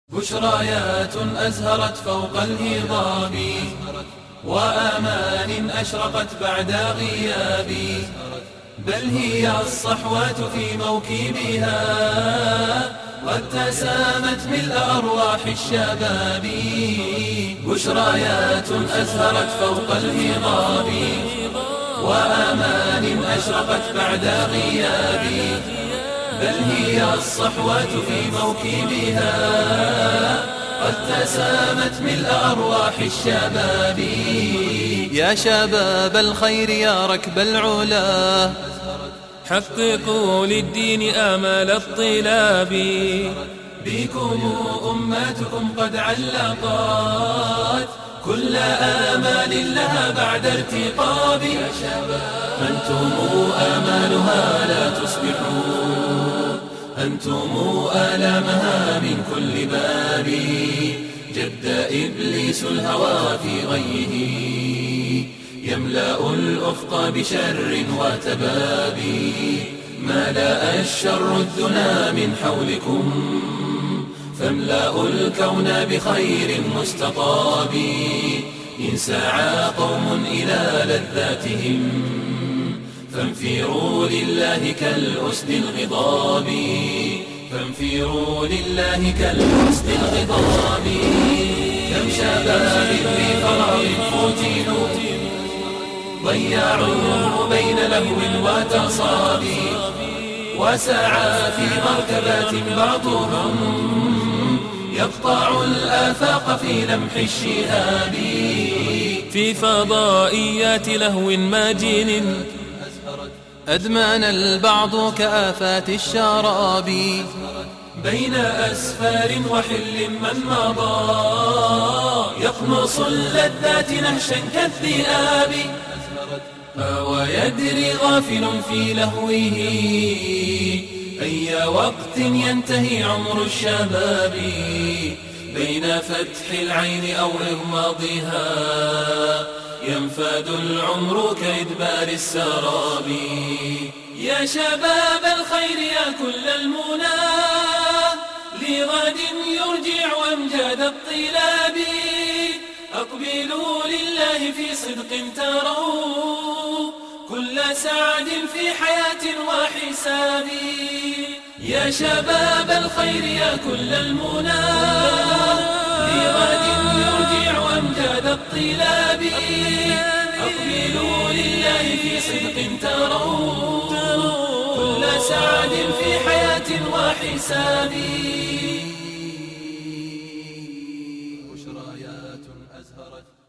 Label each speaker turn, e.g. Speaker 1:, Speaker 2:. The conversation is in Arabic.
Speaker 1: بشرايات أزهرت فوق الهضاب وآمان أشرقت بعد غياب، بل هي الصحوات في موكبها قد تسامت ملء أرواح الشباب. بشرايات أزهرت فوق الهضاب وآمان أشرقت بعد غياب، بل هي الصحوات في موكبها قد تسامت ملء أرواح الشباب. يا شباب الخير يا ركب العلا،
Speaker 2: حققوا للدين آمال الطلاب.
Speaker 1: بكم أماتكم قد علقت كل آمال لها بعد ارتقاب. أنتم آمالها لا تصبحون، أنتم آلامها من كل باب. جد إبليس الهوى في غيه يملأ الأفق بشر وتباب. ملأ الشر الدنا من حولكم فاملأوا الكون بخير مستطاب. إن سعى قوم إلى لذاتهم فانفروا لله كالأسد الغضاب، فانفروا لله كالأسد الغضاب. كم شباب في فراغ فتنوا ضيعوا بين لهو وتصاب، وسعى في مركبات بعضهم يقطع الآفاق في لمح الشهاب.
Speaker 2: في فضائيات لهو ماجن
Speaker 1: أدمان البعض كآفات الشراب. بين أسفار وحل من مضى يقنص اللذات نهشا كالذئاب. ويدري غافل في لهوه أي وقت ينتهي عمر الشباب. بين فتح العين أو إغماضها ينفاد العمر كإدبار السراب. يا شباب الخير يا كل المنى لغد يرجع أمجاد الطلاب. أقبلوا لله في صدق تروا كل سعد في حياة وحساب. يا شباب الخير يا كل المنى لغد يرجع أمجاد الطلاب. أقبلوا لله في صدق تروا كل سعد في حياة وحساب. بشرايات أزهرت